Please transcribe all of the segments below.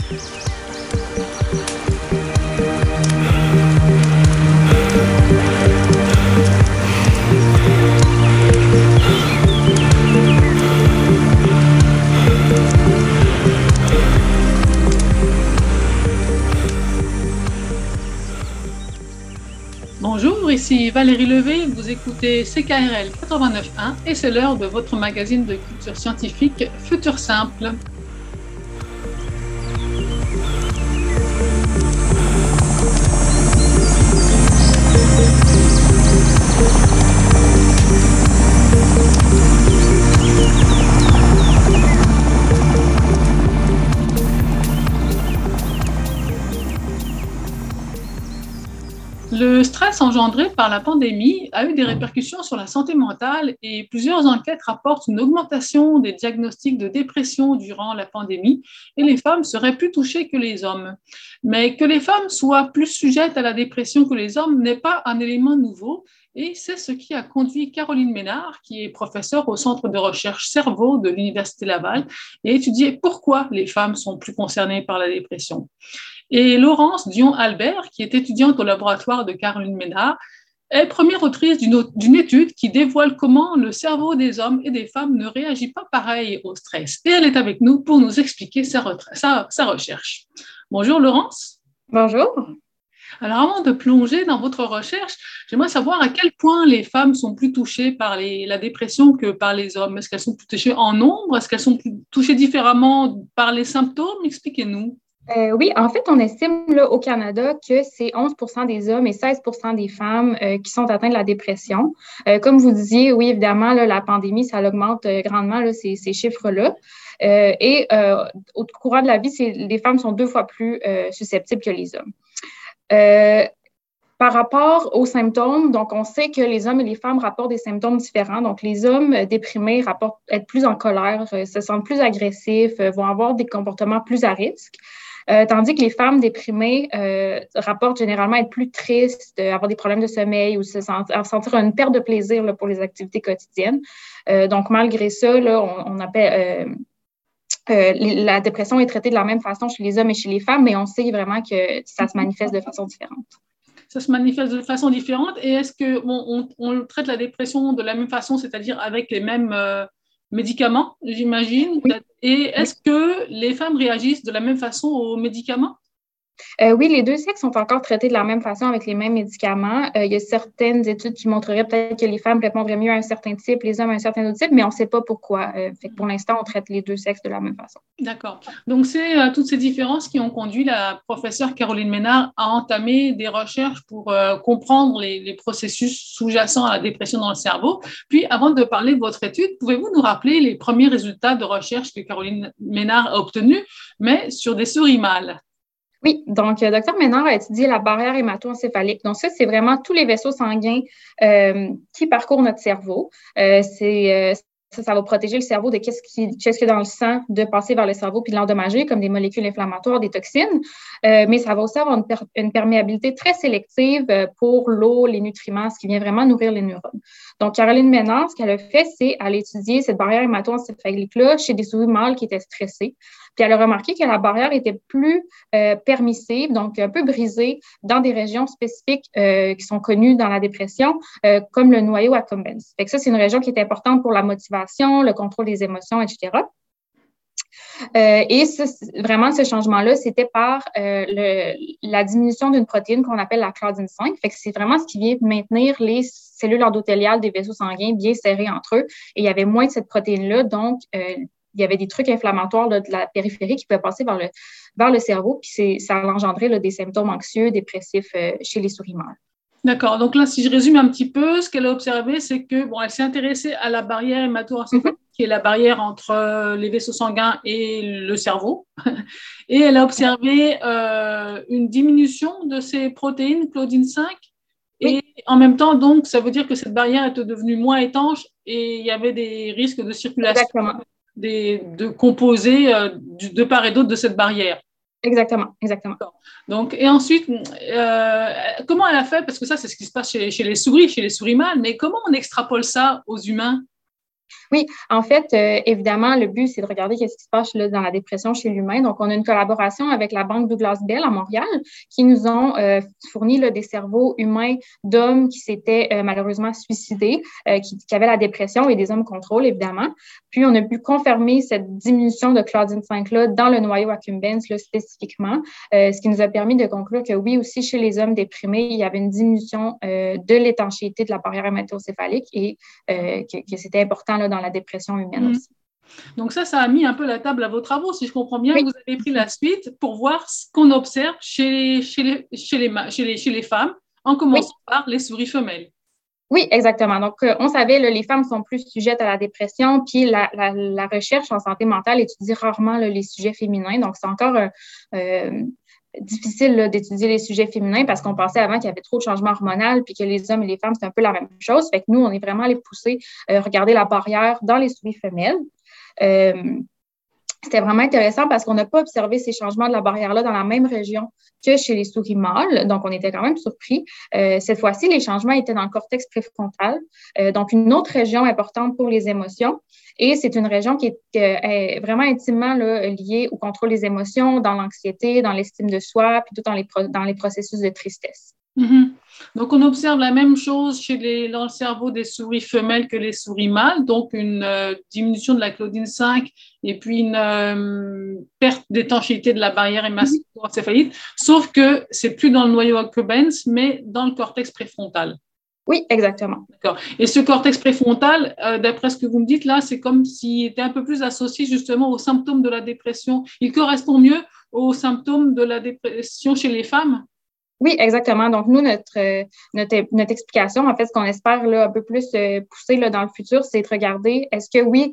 Bonjour, ici Valérie Levé, vous écoutez CKRL 89.1 et c'est l'heure de votre magazine de culture scientifique Futur Simple. Le stress engendré par la pandémie a eu des répercussions sur la santé mentale et plusieurs enquêtes rapportent une augmentation des diagnostics de dépression durant la pandémie et les femmes seraient plus touchées que les hommes. Mais que les femmes soient plus sujettes à la dépression que les hommes n'est pas un élément nouveau et c'est ce qui a conduit Caroline Ménard, qui est professeure au Centre de recherche cerveau de l'Université Laval, à étudier pourquoi les femmes sont plus concernées par la dépression. Et Laurence Dion-Albert, qui est étudiante au laboratoire de Caroline Ménard, est première autrice d'une étude qui dévoile comment le cerveau des hommes et des femmes ne réagit pas pareil au stress. Et elle est avec nous pour nous expliquer sa recherche. Bonjour Laurence. Bonjour. Alors avant de plonger dans votre recherche, j'aimerais savoir à quel point les femmes sont plus touchées par la dépression que par les hommes. Est-ce qu'elles sont plus touchées en nombre? Est-ce qu'elles sont touchées différemment par les symptômes? Expliquez-nous. Oui, en fait, on estime là, au Canada que c'est 11% des hommes et 16% des femmes qui sont atteints de la dépression. Comme vous disiez, oui, évidemment, là, la pandémie, ça augmente grandement là, ces chiffres-là. Au courant de la vie, les femmes sont 2 fois plus susceptibles que les hommes. Par rapport aux symptômes, donc on sait que les hommes et les femmes rapportent des symptômes différents. Donc, les hommes déprimés rapportent être plus en colère, se sentent plus agressifs, vont avoir des comportements plus à risque. Tandis que les femmes déprimées rapportent généralement être plus tristes, avoir des problèmes de sommeil ou sentir une perte de plaisir là, pour les activités quotidiennes. Donc, malgré ça, là, on appelle... la dépression est traitée de la même façon chez les hommes et chez les femmes, mais on sait vraiment que ça se manifeste de façon différente. Ça se manifeste de façon différente et est-ce qu'on traite la dépression de la même façon, c'est-à-dire avec les mêmes médicaments, j'imagine? Oui. Et est-ce que les femmes réagissent de la même façon aux médicaments? Oui, les 2 sexes sont encore traités de la même façon avec les mêmes médicaments. Il y a certaines études qui montreraient peut-être que les femmes répondraient mieux à un certain type, les hommes à un certain autre type, mais on ne sait pas pourquoi. Fait que pour l'instant, on traite les 2 sexes de la même façon. D'accord. Donc, c'est toutes ces différences qui ont conduit la professeure Caroline Ménard à entamer des recherches pour comprendre les processus sous-jacents à la dépression dans le cerveau. Puis, avant de parler de votre étude, pouvez-vous nous rappeler les premiers résultats de recherche que Caroline Ménard a obtenus, mais sur des souris mâles? Oui, donc, Dr Ménard a étudié la barrière hémato-encéphalique. Donc, ça, c'est vraiment tous les vaisseaux sanguins qui parcourent notre cerveau. Ça va protéger le cerveau de qu'est-ce qu'il y a dans le sang, de passer vers le cerveau puis de l'endommager, comme des molécules inflammatoires, des toxines. Mais ça va aussi avoir une perméabilité très sélective pour l'eau, les nutriments, ce qui vient vraiment nourrir les neurones. Donc, Caroline Ménard, ce qu'elle a fait, c'est qu'elle a étudié cette barrière hémato-encéphalique-là chez des souris mâles qui étaient stressées. Puis elle a remarqué que la barrière était plus permissive, donc un peu brisée dans des régions spécifiques qui sont connues dans la dépression, comme le noyau accumbens. Fait que ça, c'est une région qui est importante pour la motivation, le contrôle des émotions, etc. Vraiment, ce changement-là, c'était par la diminution d'une protéine qu'on appelle la claudine 5. Fait que c'est vraiment ce qui vient maintenir les cellules endothéliales des vaisseaux sanguins bien serrés entre eux. Et il y avait moins de cette protéine-là, donc il y avait des trucs inflammatoires là, de la périphérie qui pouvaient passer vers le cerveau, puis ça a engendré là, des symptômes anxieux, dépressifs chez les souris mâles. D'accord. Donc là, si je résume un petit peu, ce qu'elle a observé, c'est que elle s'est intéressée à la barrière hémato-encéphalique, qui est la barrière entre les vaisseaux sanguins et le cerveau. Et elle a observé une diminution de ces protéines claudine 5. Et en même temps, donc, ça veut dire que cette barrière était devenue moins étanche et il y avait des risques de circulation de composés de part et d'autre de cette barrière. Exactement. Donc, et ensuite, comment elle a fait? Parce que ça, c'est ce qui se passe chez les souris mâles, mais comment on extrapole ça aux humains? Oui, en fait, évidemment, le but, c'est de regarder qu'est-ce qui se passe là, dans la dépression chez l'humain. Donc, on a une collaboration avec la Banque Douglas Bell à Montréal qui nous ont fourni là, des cerveaux humains d'hommes qui s'étaient malheureusement suicidés, qui avaient la dépression et des hommes contrôle, évidemment. Puis, on a pu confirmer cette diminution de Claudine 5-là dans le noyau accumbens là, spécifiquement, ce qui nous a permis de conclure que oui, aussi chez les hommes déprimés, il y avait une diminution de l'étanchéité de la barrière hématocéphalique et que c'était important là, dans la dépression humaine aussi. Donc ça a mis un peu la table à vos travaux. Si je comprends bien, oui. Vous avez pris la suite pour voir ce qu'on observe chez les femmes, en commençant par les souris femelles. Oui, exactement. Donc, on savait, là, les femmes sont plus sujettes à la dépression, puis la recherche en santé mentale étudie rarement là, les sujets féminins. Donc, c'est encore difficile là, d'étudier les sujets féminins parce qu'on pensait avant qu'il y avait trop de changements hormonaux puis que les hommes et les femmes, c'est un peu la même chose. Fait que nous, on est vraiment allés pousser, regarder la barrière dans les souris femelles. C'était vraiment intéressant parce qu'on n'a pas observé ces changements de la barrière-là dans la même région que chez les souris mâles. Donc, on était quand même surpris. Cette fois-ci, les changements étaient dans le cortex préfrontal, donc une autre région importante pour les émotions. Et c'est une région qui est vraiment intimement là, liée au contrôle des émotions, dans l'anxiété, dans l'estime de soi, puis tout dans les processus de tristesse. Mm-hmm. Donc, on observe la même chose dans le cerveau des souris femelles que les souris mâles, donc une diminution de la claudine 5 et puis une perte d'étanchéité de la barrière hématocéphalique, sauf que c'est plus dans le noyau accumbens, mais dans le cortex préfrontal. Oui, exactement. D'accord. Et ce cortex préfrontal, d'après ce que vous me dites là, c'est comme s'il était un peu plus associé justement aux symptômes de la dépression. Il correspond mieux aux symptômes de la dépression chez les femmes? Oui, exactement. Donc, nous, notre explication, en fait, ce qu'on espère là, un peu plus pousser là, dans le futur, c'est de regarder est-ce que oui,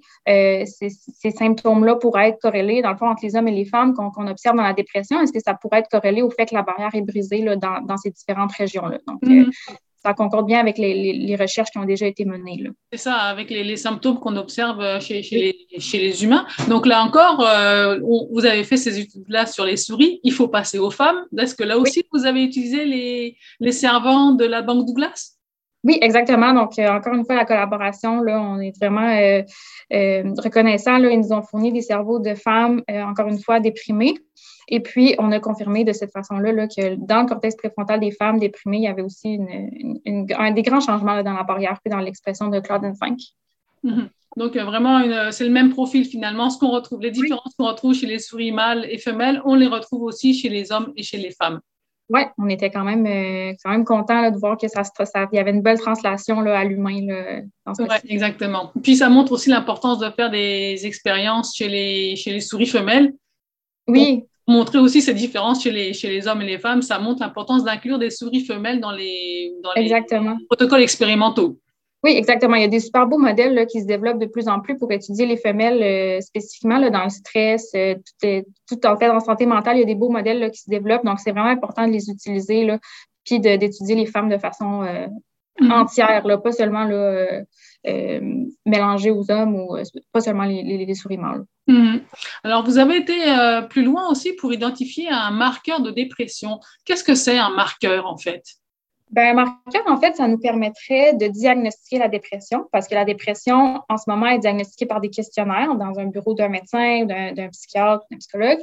ces symptômes-là pourraient être corrélés, dans le fond, entre les hommes et les femmes qu'on observe dans la dépression. Est-ce que ça pourrait être corrélé au fait que la barrière est brisée là, dans ces différentes régions-là? Donc, ça concorde bien avec les recherches qui ont déjà été menées. Là. C'est ça, avec les symptômes qu'on observe chez les humains. Donc là encore, vous avez fait ces études-là sur les souris. Il faut passer aux femmes. Est-ce que là aussi, vous avez utilisé les servants de la Banque Douglas? Oui, exactement. Donc, encore une fois, la collaboration, là, on est vraiment reconnaissants. Là, ils nous ont fourni des cerveaux de femmes, encore une fois, déprimées. Et puis, on a confirmé de cette façon-là là, que dans le cortex préfrontal des femmes déprimées, il y avait aussi des grands changements là, dans la barrière puis dans l'expression de Claudine 5. Mm-hmm. Donc, vraiment, c'est le même profil finalement. Ce qu'on retrouve, les différences qu'on retrouve chez les souris mâles et femelles, on les retrouve aussi chez les hommes et chez les femmes. Oui, on était quand même contents de voir que il y avait une belle translation là, à l'humain. Oui, exactement. Puis, ça montre aussi l'importance de faire des expériences chez les souris femelles. Oui. Pour montrer aussi ces différences chez les hommes et les femmes, ça montre l'importance d'inclure des souris femelles dans les protocoles expérimentaux. Oui, exactement. Il y a des super beaux modèles là, qui se développent de plus en plus pour étudier les femelles spécifiquement là, dans le stress, tout en fait en santé mentale, il y a des beaux modèles là, qui se développent. Donc, c'est vraiment important de les utiliser là, puis d'étudier les femmes de façon entière, là, pas seulement là, mélangées aux hommes ou pas seulement les souris mâles. Mm-hmm. Alors, vous avez été plus loin aussi pour identifier un marqueur de dépression. Qu'est-ce que c'est un marqueur en fait? Un marqueur, en fait, ça nous permettrait de diagnostiquer la dépression parce que la dépression, en ce moment, est diagnostiquée par des questionnaires dans un bureau d'un médecin, d'un psychiatre, d'un psychologue.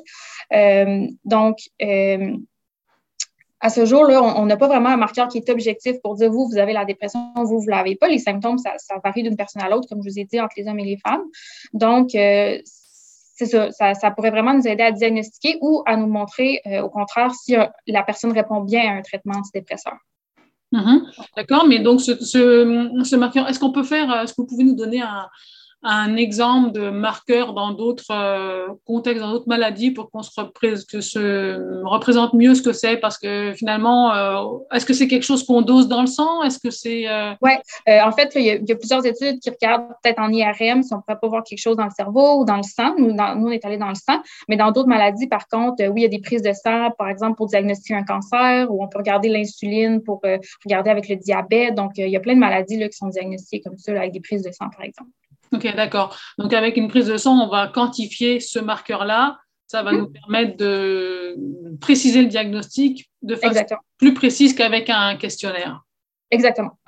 À ce jour-là, on n'a pas vraiment un marqueur qui est objectif pour dire vous avez la dépression, vous ne l'avez pas. Les symptômes, ça varie d'une personne à l'autre, comme je vous ai dit, entre les hommes et les femmes. Donc, c'est ça pourrait vraiment nous aider à diagnostiquer ou à nous montrer, au contraire, si la personne répond bien à un traitement antidépresseur. D'accord, mais donc ce marqueur, est-ce que vous pouvez nous donner un exemple de marqueur dans d'autres contextes, dans d'autres maladies pour que se représente mieux ce que c'est? Parce que finalement, est-ce que c'est quelque chose qu'on dose dans le sang? Est-ce que c'est… Oui, en fait, il y a plusieurs études qui regardent peut-être en IRM si on ne pourrait pas voir quelque chose dans le cerveau ou dans le sang. Nous, on est allé dans le sang. Mais dans d'autres maladies, par contre, oui, il y a des prises de sang, par exemple, pour diagnostiquer un cancer ou on peut regarder l'insuline pour regarder avec le diabète. Donc, il y a plein de maladies là, qui sont diagnostiquées comme ça, là, avec des prises de sang, par exemple. OK, d'accord. Donc, avec une prise de sang, on va quantifier ce marqueur-là. Ça va nous permettre de préciser le diagnostic de façon plus précise qu'avec un questionnaire. Exactement, oui.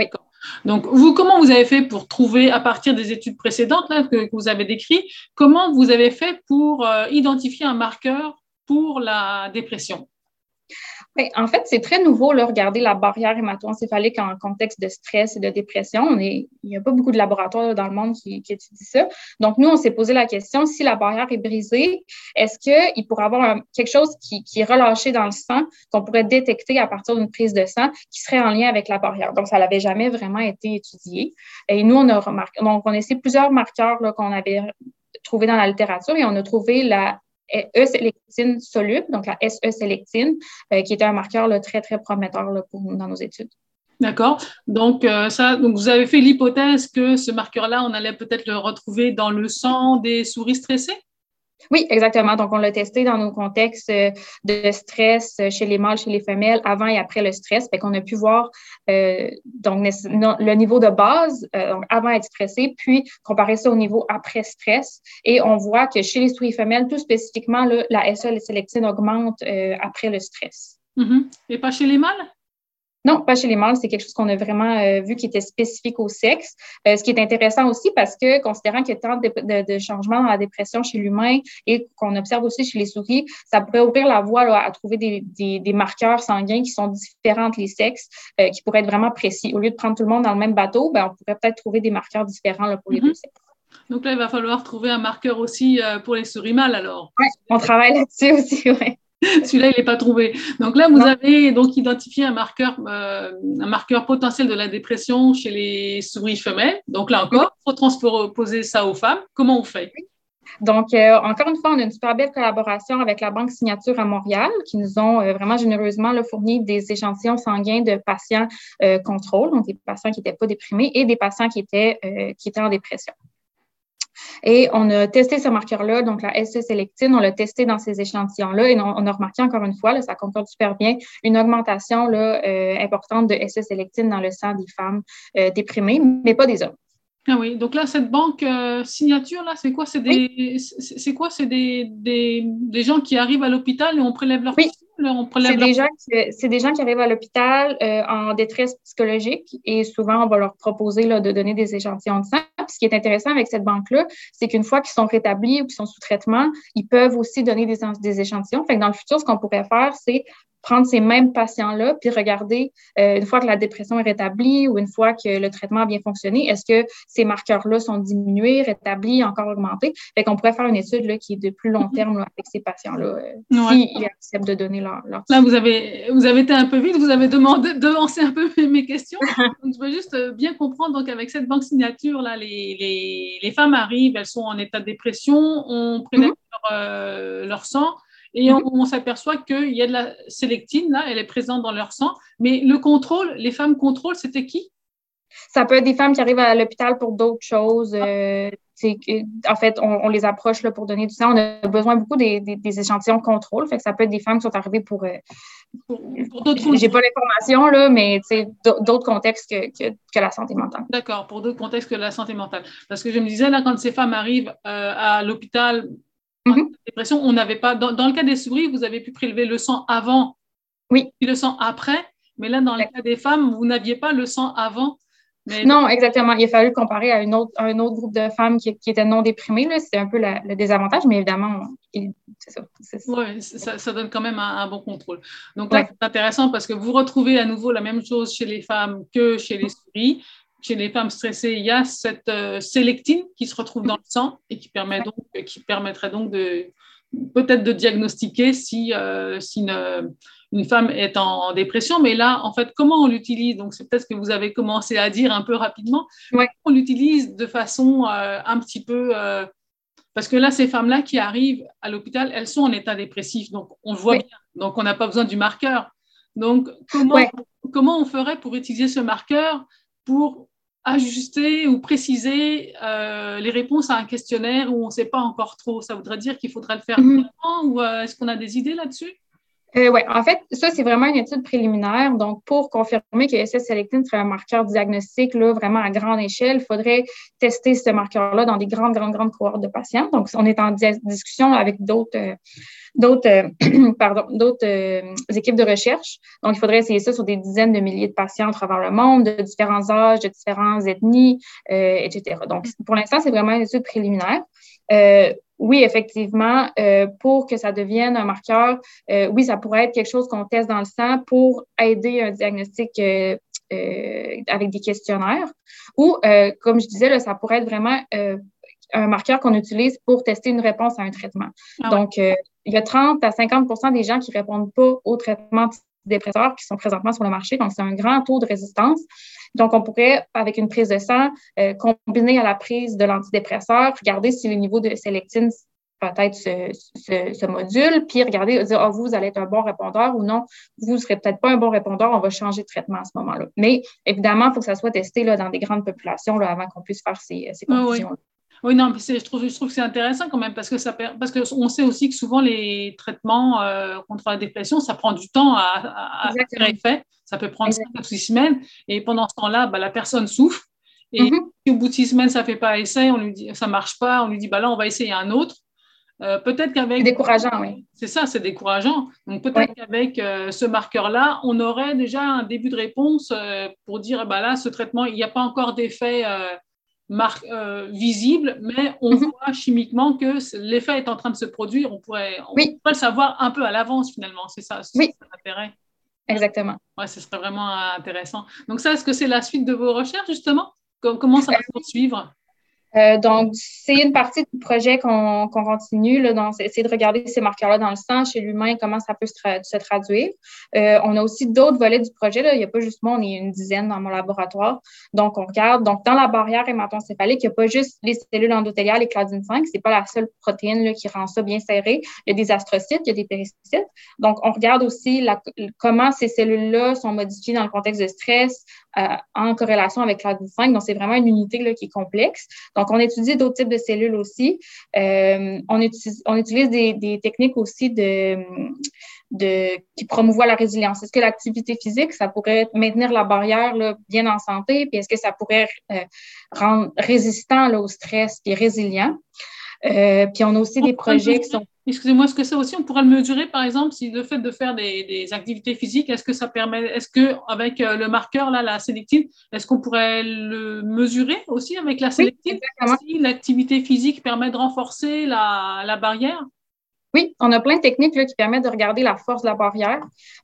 Donc, vous, comment vous avez fait pour trouver, à partir des études précédentes là, que vous avez décrites, comment vous avez fait pour identifier un marqueur pour la dépression? Ben, en fait, c'est très nouveau, là, regarder la barrière hémato-encéphalique en contexte de stress et de dépression. Il n'y a pas beaucoup de laboratoires là, dans le monde qui étudient ça. Donc, nous, on s'est posé la question, si la barrière est brisée, est-ce qu'il pourrait y avoir quelque chose qui est relâché dans le sang, qu'on pourrait détecter à partir d'une prise de sang, qui serait en lien avec la barrière? Donc, ça n'avait jamais vraiment été étudié. Et nous, on a remarqué, donc, on a essayé plusieurs marqueurs là, qu'on avait trouvés dans la littérature et on a trouvé la E-sélectine soluble, donc la SE-sélectine, qui était un marqueur là, très, très prometteur là, pour nous dans nos études. D'accord. Donc, donc, vous avez fait l'hypothèse que ce marqueur-là, on allait peut-être le retrouver dans le sang des souris stressées? Oui, exactement. Donc, on l'a testé dans nos contextes de stress chez les mâles, chez les femelles, avant et après le stress. Fait qu'on a pu voir donc, le niveau de base donc avant être stressé, puis comparer ça au niveau après stress. Et on voit que chez les souris femelles, tout spécifiquement, là, la SE-sélectine augmente après le stress. Mm-hmm. Et pas chez les mâles? Non, pas chez les mâles. C'est quelque chose qu'on a vraiment vu qui était spécifique au sexe. Ce qui est intéressant aussi parce que, considérant qu'il y a tant de changements dans la dépression chez l'humain et qu'on observe aussi chez les souris, ça pourrait ouvrir la voie là, à trouver des marqueurs sanguins qui sont différents entre les sexes, qui pourraient être vraiment précis. Au lieu de prendre tout le monde dans le même bateau, ben, on pourrait peut-être trouver des marqueurs différents là, pour les deux sexes. Donc là, il va falloir trouver un marqueur aussi pour les souris mâles alors. Oui, on travaille là-dessus aussi, oui. Celui-là, il n'est pas trouvé. Donc là, vous avez donc identifié un marqueur potentiel de la dépression chez les souris femelles. Donc là encore, il faut transposer ça aux femmes. Comment on fait? Donc, encore une fois, on a une super belle collaboration avec la Banque Signature à Montréal qui nous ont vraiment généreusement là, fourni des échantillons sanguins de patients contrôle, donc des patients qui n'étaient pas déprimés et des patients qui étaient en dépression. Et on a testé ce marqueur-là, donc la SE-sélectine, on l'a testé dans ces échantillons-là et on a remarqué encore une fois, là, ça concorde super bien, une augmentation là, importante de SE-sélectine dans le sang des femmes déprimées, mais pas des hommes. Ah oui, donc là, cette banque signature, là, c'est quoi? C'est des gens qui arrivent à l'hôpital et on prélève leur sang? C'est des gens qui arrivent à l'hôpital en détresse psychologique et souvent, on va leur proposer là, de donner des échantillons de sang. Puis, ce qui est intéressant avec cette banque-là, c'est qu'une fois qu'ils sont rétablis ou qu'ils sont sous traitement, ils peuvent aussi donner des échantillons. Fait que dans le futur, ce qu'on pourrait faire, c'est prendre ces mêmes patients-là puis regarder une fois que la dépression est rétablie ou une fois que le traitement a bien fonctionné, est-ce que ces marqueurs-là sont diminués, rétablis, encore augmentés? Fait qu'on pourrait faire une étude là, qui est de plus long terme là, avec ces patients-là s'ils acceptent de donner leur Là, vous avez été un peu vite, vous avez devancé un peu mes questions. Donc, je veux juste bien comprendre, donc avec cette banque signature, là, les femmes arrivent, elles sont en état de dépression, on prélève leur sang, et on s'aperçoit qu'il y a de la sélectine, là, elle est présente dans leur sang. Mais le contrôle, les femmes contrôle, c'était qui? Ça peut être des femmes qui arrivent à l'hôpital pour d'autres choses. En fait, on les approche là, pour donner du sang. On a besoin beaucoup des échantillons contrôle. Fait que ça peut être des femmes qui sont arrivées pour d'autres. J'ai pas l'information, là, mais d'autres contextes que la santé mentale. D'accord, pour d'autres contextes que la santé mentale. Parce que je me disais, là, quand ces femmes arrivent à l'hôpital en dépression, on n'avait pas. Dans le cas des souris, vous avez pu prélever le sang avant, oui, puis le sang après. Mais là, dans le cas des femmes, vous n'aviez pas le sang avant. Non, exactement. Il a fallu comparer à un autre groupe de femmes qui étaient non déprimées. C'est un peu le désavantage, mais évidemment, c'est ça. Oui, ça donne quand même un bon contrôle. Donc là, c'est intéressant parce que vous retrouvez à nouveau la même chose chez les femmes que chez les souris. Chez les femmes stressées, il y a cette sélectine qui se retrouve dans le sang et qui permettrait donc peut-être de diagnostiquer si une femme est en dépression. Mais là, en fait, comment on l'utilise? Donc, c'est peut-être ce que vous avez commencé à dire un peu rapidement. Ouais. On l'utilise de façon un petit peu... parce que là, ces femmes-là qui arrivent à l'hôpital, elles sont en état dépressif. Donc, on le voit bien. Donc, on n'a pas besoin du marqueur. Donc, comment on ferait pour utiliser ce marqueur pour ajuster ou préciser les réponses à un questionnaire où on ne sait pas encore trop? Ça voudrait dire qu'il faudrait le faire maintenant ou est-ce qu'on a des idées là-dessus? Oui, en fait, ça, c'est vraiment une étude préliminaire. Donc, pour confirmer que SS-sélectine serait un marqueur diagnostique là, vraiment à grande échelle, il faudrait tester ce marqueur-là dans des grandes cohortes de patients. Donc, on est en discussion avec d'autres équipes de recherche. Donc, il faudrait essayer ça sur des dizaines de milliers de patients à travers le monde, de différents âges, de différentes ethnies, etc. Donc, pour l'instant, c'est vraiment une étude préliminaire. Oui, effectivement, pour que ça devienne un marqueur, oui, ça pourrait être quelque chose qu'on teste dans le sang pour aider un diagnostic avec des questionnaires. Ou, comme je disais, là, ça pourrait être vraiment un marqueur qu'on utilise pour tester une réponse à un traitement. Donc, il y a 30 à 50 des gens qui ne répondent pas au traitement dépresseurs qui sont présentement sur le marché. Donc, c'est un grand taux de résistance. Donc, on pourrait, avec une prise de sang, combiner à la prise de l'antidépresseur, regarder si le niveau de sélectine peut-être se module, puis regarder, dire, vous allez être un bon répondeur ou non, vous ne serez peut-être pas un bon répondeur, on va changer de traitement à ce moment-là. Mais évidemment, il faut que ça soit testé là, dans des grandes populations là, avant qu'on puisse faire ces conclusions-là. Oui, non, je trouve que c'est intéressant quand même parce qu'on sait aussi que souvent les traitements contre la dépression, ça prend du temps à faire effet. Ça peut prendre 5 à 6 semaines et pendant ce temps-là, la personne souffre et si au bout de 6 semaines, ça ne fait pas essai, on lui dit ça ne marche pas, on lui dit là, on va essayer un autre. Peut-être qu'avec… C'est décourageant, oui. C'est ça, c'est décourageant. Donc peut-être qu'avec ce marqueur-là, on aurait déjà un début de réponse pour dire là, ce traitement, il n'y a pas encore d'effet visible, mais on voit chimiquement que l'effet est en train de se produire. On pourrait le savoir un peu à l'avance, finalement. C'est ça, l'intérêt. Exactement. Oui, ce serait vraiment intéressant. Donc ça, est-ce que c'est la suite de vos recherches, justement? Comment ça va se poursuivre? Donc, c'est une partie du projet qu'on continue, là, essayer de regarder ces marqueurs-là dans le sang, chez l'humain, comment ça peut se traduire. On a aussi d'autres volets du projet. Là. Il n'y a pas juste moi, on est une dizaine dans mon laboratoire. Donc, on regarde. Donc, dans la barrière hématoencéphalique, il n'y a pas juste les cellules endothéliales et claudine 5. Ce n'est pas la seule protéine là, qui rend ça bien serré. Il y a des astrocytes, il y a des péricytes. Donc, on regarde aussi comment ces cellules-là sont modifiées dans le contexte de stress en corrélation avec claudine 5. Donc, c'est vraiment une unité là, qui est complexe. Donc, on étudie d'autres types de cellules aussi. On utilise des techniques aussi qui promouvoient la résilience. Est-ce que l'activité physique, ça pourrait maintenir la barrière là, bien en santé? Puis est-ce que ça pourrait rendre résistant là, au stress et résilient? Puis on a aussi des projets qui sont… Excusez-moi, est-ce que ça aussi, on pourrait le mesurer, par exemple, si le fait de faire des activités physiques, est-ce qu'avec le marqueur, là, la sélectine, est-ce qu'on pourrait le mesurer aussi avec la sélectine? Oui, si l'activité physique permet de renforcer la barrière? Oui, on a plein de techniques là, qui permettent de regarder la force de la barrière.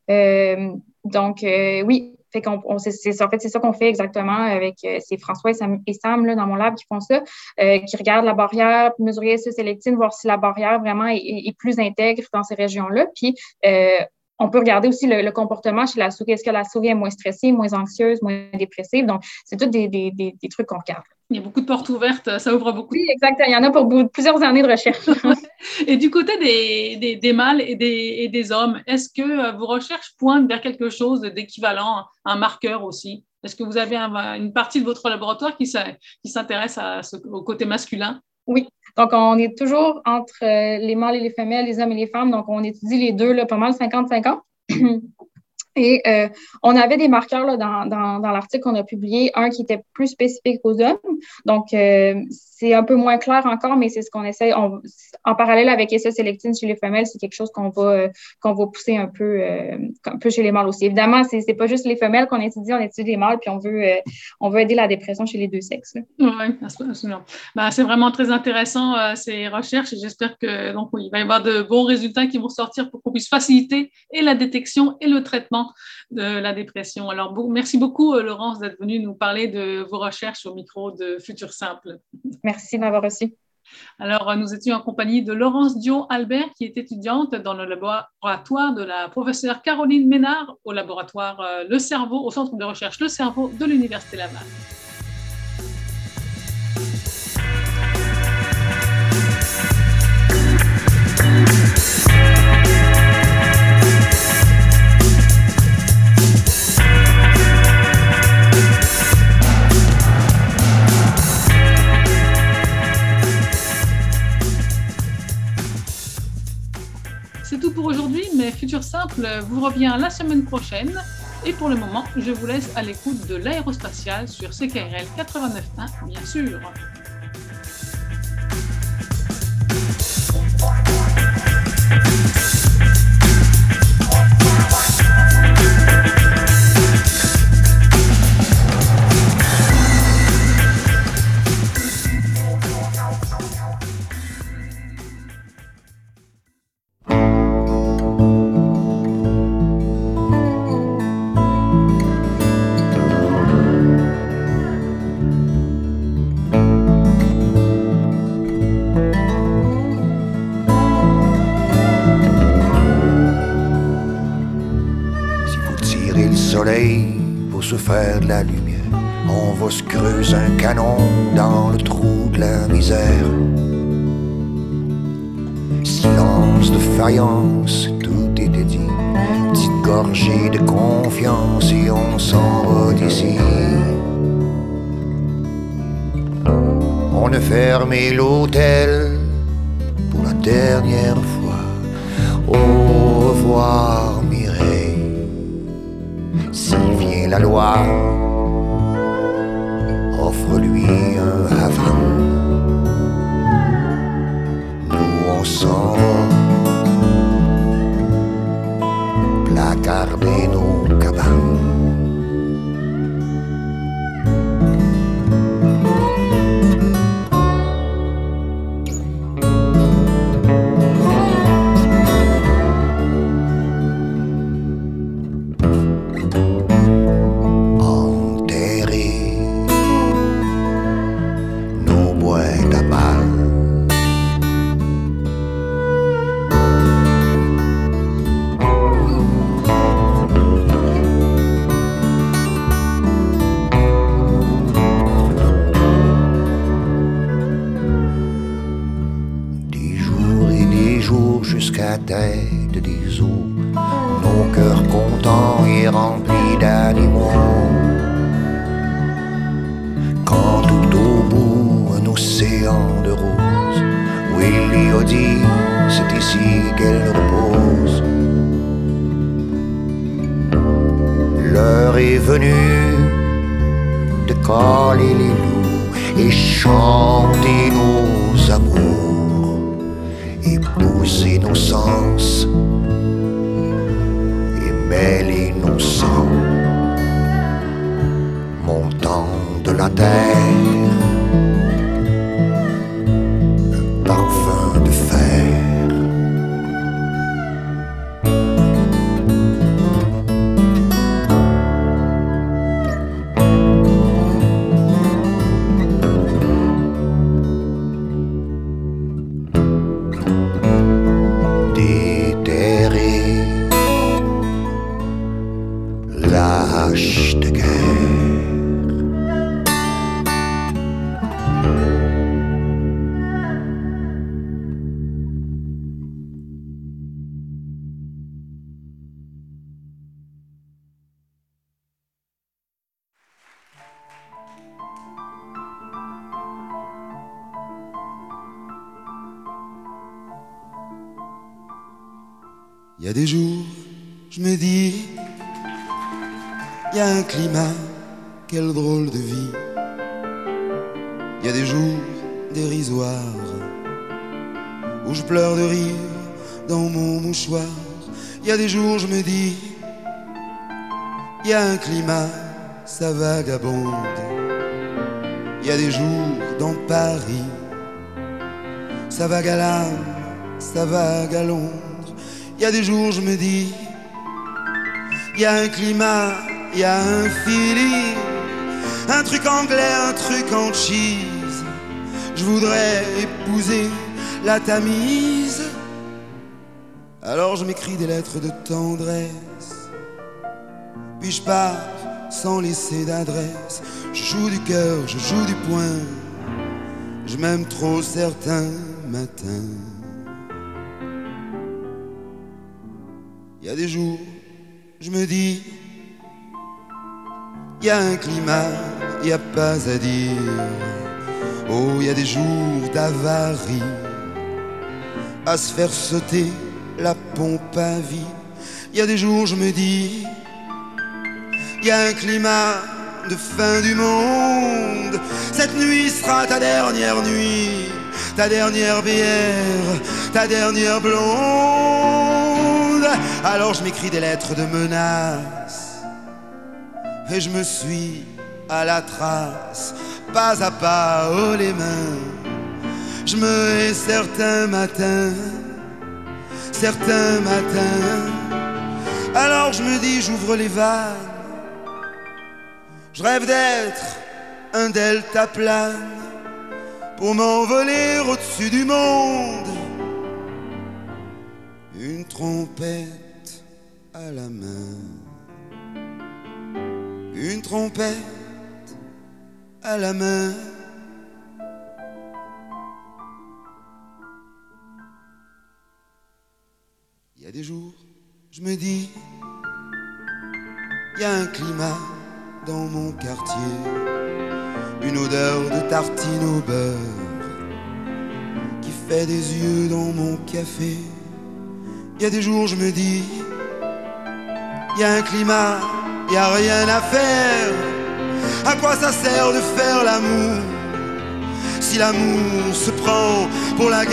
Oui. C'est ça qu'on fait exactement avec c'est François et Sam là, dans mon lab qui font ça, qui regardent la barrière, mesurer sa sélectine, voir si la barrière vraiment est plus intègre dans ces régions-là. Puis, on peut regarder aussi le comportement chez la souris. Est-ce que la souris est moins stressée, moins anxieuse, moins dépressive? Donc, c'est tous des trucs qu'on regarde. Il y a beaucoup de portes ouvertes, ça ouvre beaucoup. Oui, exactement. Il y en a pour plusieurs années de recherche. Et du côté des mâles et des hommes, est-ce que vos recherches pointent vers quelque chose d'équivalent, un marqueur aussi? Est-ce que vous avez une partie de votre laboratoire qui s'intéresse au côté masculin? Oui. Donc, on est toujours entre les mâles et les femelles, les hommes et les femmes. Donc, on étudie les deux, là, pas mal 50-50. Et on avait des marqueurs là, dans l'article qu'on a publié, un qui était plus spécifique aux hommes. Donc, c'est un peu moins clair encore, mais c'est ce qu'on essaie. En parallèle avec SS-sélectine chez les femelles, c'est quelque chose qu'on va pousser un peu chez les mâles aussi. Évidemment, c'est pas juste les femelles qu'on étudie, on étudie les mâles, puis on veut aider la dépression chez les deux sexes. Oui, absolument. C'est vraiment très intéressant ces recherches et j'espère que il va y avoir de bons résultats qui vont sortir pour qu'on puisse faciliter et la détection et le traitement de la dépression. Alors, merci beaucoup, Laurence, d'être venue nous parler de vos recherches au micro de Futur Simple. Merci de m'avoir reçu. Alors, nous étions en compagnie de Laurence Dion-Albert, qui est étudiante dans le laboratoire de la professeure Caroline Ménard au laboratoire Le Cerveau, au centre de recherche Le Cerveau de l'Université Laval. c'est tout pour aujourd'hui, mais Futur Simple vous revient la semaine prochaine. Et pour le moment, je vous laisse à l'écoute de l'aérospatiale sur CKRL 89.1, bien sûr. Pour se faire de la lumière, on va se creuser un canon dans le trou de la misère. Silence de faïence, tout était dit. Petite gorgée de confiance et on s'en va d'ici. On a fermé l'hôtel pour la dernière fois. Au revoir Mireille. S'il vient la loi, offre-lui un havre. Nous on s'en va placarder nos cabanes. Jusqu'à tête des eaux, nos cœurs contents et remplis d'animaux. Quand tout au bout un océan de roses, Willie a dit c'est ici qu'elle repose. L'heure est venue de caler les loups et chanter nos amours. Épouser nos sens et mêler nos sangs, montant de la terre, un parfum de fer. Il y a des jours, je me dis, il y a un climat, quelle drôle de vie. Il y a des jours dérisoires où je pleure de rire dans mon mouchoir. Il y a des jours, je me dis, il y a un climat, ça vagabonde. Il y a des jours dans Paris, ça vague à l'âme, ça vague à Londres. Il y a des jours, je me dis, il y a un climat, il y a un feeling, un truc anglais, un truc en cheese. Je voudrais épouser la Tamise. Alors je m'écris des lettres de tendresse, puis je pars sans laisser d'adresse. Je joue du cœur, je joue du poing, je m'aime trop certains matins. Il y a des jours, je me dis, il y a un climat, il n'y a pas à dire. Oh, il y a des jours d'avarie, à se faire sauter la pompe à vie. Il y a des jours je me dis, il y a un climat de fin du monde. Cette nuit sera ta dernière nuit, ta dernière bière, ta dernière blonde. Alors je m'écris des lettres de menaces et je me suis à la trace, pas à pas, haut les mains. Je me hais certains matins, alors je me dis, j'ouvre les vannes. Je rêve d'être un deltaplane pour m'envoler au-dessus du monde, une trompette à la main, une trompette à la main. Il y a des jours, je me dis, il y a un climat dans mon quartier, une odeur de tartine au beurre qui fait des yeux dans mon café. Il y a des jours, je me dis, il y a un climat, il n'y a rien à faire. À quoi ça sert de faire l'amour si l'amour se prend pour la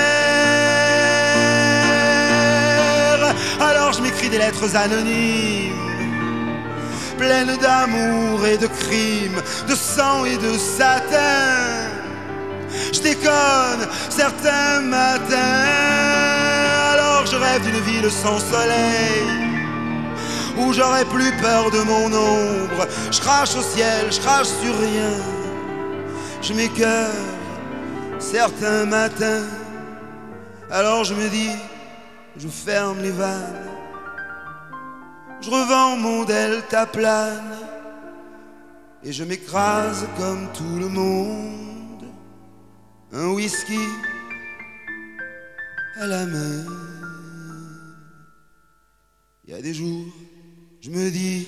guerre? Alors je m'écris des lettres anonymes, pleines d'amour et de crimes, de sang et de satin. Je déconne certains matins, alors je rêve d'une ville sans soleil, où j'aurais plus peur de mon ombre. Je crache au ciel, je crache sur rien, je m'écœure certains matins. Alors je me dis, je ferme les vannes, je revends mon deltaplane et je m'écrase comme tout le monde, un whisky à la main. Il y a des jours, je me dis,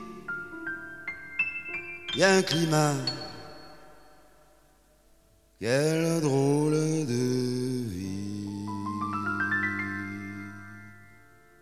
il y a un climat, quelle drôle de vie.